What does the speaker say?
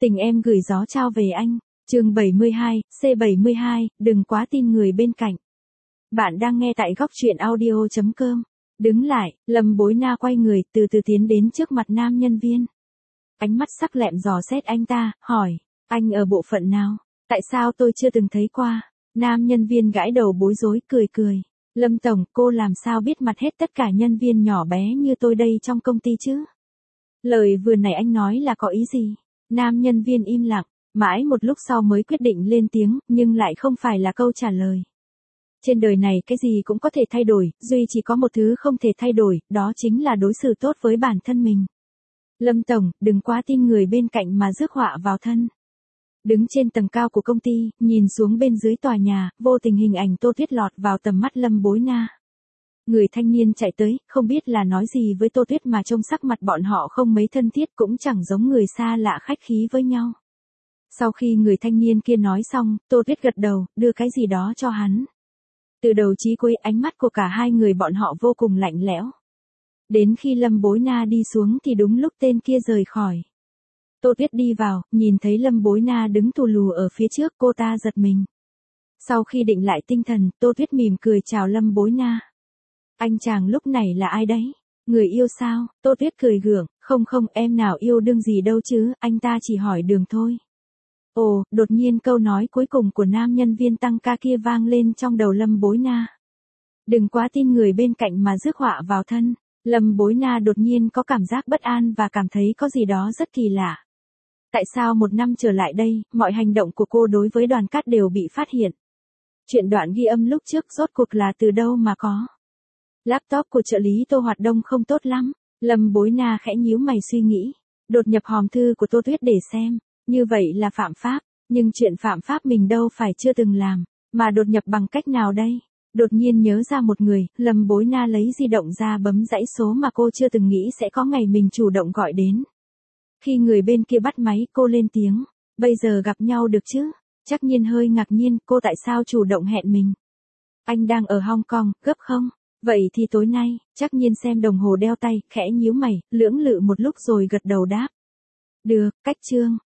Tình em gửi gió trao về anh. Chương 72, C72, đừng quá tin người bên cạnh. Bạn đang nghe tại góc truyện audio.com. Đứng lại, Lâm Bối Na quay người, từ từ tiến đến trước mặt nam nhân viên. Ánh mắt sắc lẹm dò xét anh ta, hỏi, anh ở bộ phận nào? Tại sao tôi chưa từng thấy qua? Nam nhân viên gãi đầu bối rối, cười. Lâm Tổng, cô làm sao biết mặt hết tất cả nhân viên nhỏ bé như tôi đây trong công ty chứ? Lời vừa nãy anh nói là có ý gì? Nam nhân viên im lặng, mãi một lúc sau mới quyết định lên tiếng, nhưng lại không phải là câu trả lời. Trên đời này cái gì cũng có thể thay đổi, duy chỉ có một thứ không thể thay đổi, đó chính là đối xử tốt với bản thân mình. Lâm Tổng, đừng quá tin người bên cạnh mà rước họa vào thân. Đứng trên tầng cao của công ty, nhìn xuống bên dưới tòa nhà, vô tình hình ảnh Tô Tuyết lọt vào tầm mắt Lâm Bối Na. Người thanh niên chạy tới, không biết là nói gì với Tô Tuyết mà trông sắc mặt bọn họ không mấy thân thiết, cũng chẳng giống người xa lạ khách khí với nhau. Sau khi người thanh niên kia nói xong, Tô Tuyết gật đầu, đưa cái gì đó cho hắn. Từ đầu chí cuối ánh mắt của cả hai người bọn họ vô cùng lạnh lẽo. Đến khi Lâm Bối Na đi xuống thì đúng lúc tên kia rời khỏi. Tô Tuyết đi vào, nhìn thấy Lâm Bối Na đứng thù lù ở phía trước, cô ta giật mình. Sau khi định lại tinh thần, Tô Tuyết mỉm cười chào Lâm Bối Na. Anh chàng lúc này là ai đấy? Người yêu sao? Tô Tuyết cười gượng, không em nào yêu đương gì đâu chứ, anh ta chỉ hỏi đường thôi. Ồ, đột nhiên câu nói cuối cùng của nam nhân viên tăng ca kia vang lên trong đầu Lâm Bối Na. Đừng quá tin người bên cạnh mà rước họa vào thân. Lâm Bối Na đột nhiên có cảm giác bất an và cảm thấy có gì đó rất kỳ lạ. Tại sao một năm trở lại đây, mọi hành động của cô đối với Đoàn Cát đều bị phát hiện? Chuyện đoạn ghi âm lúc trước rốt cuộc là từ đâu mà có? Laptop của trợ lý Tô Hoạt Đông không tốt lắm. Lâm Bối Na khẽ nhíu mày suy nghĩ. Đột nhập hòm thư của Tô Tuyết để xem. Như vậy là phạm pháp. Nhưng chuyện phạm pháp mình đâu phải chưa từng làm. Mà đột nhập bằng cách nào đây? Đột nhiên nhớ ra một người, Lâm Bối Na lấy di động ra bấm dãy số mà cô chưa từng nghĩ sẽ có ngày mình chủ động gọi đến. Khi người bên kia bắt máy, cô lên tiếng. Bây giờ gặp nhau được chứ? Chắc nhiên hơi ngạc nhiên, cô tại sao chủ động hẹn mình? Anh đang ở Hong Kong, gấp không? Vậy thì tối nay, chắc nhiên xem đồng hồ đeo tay, khẽ nhíu mày, lưỡng lự một lúc rồi gật đầu đáp. Được, cách chương.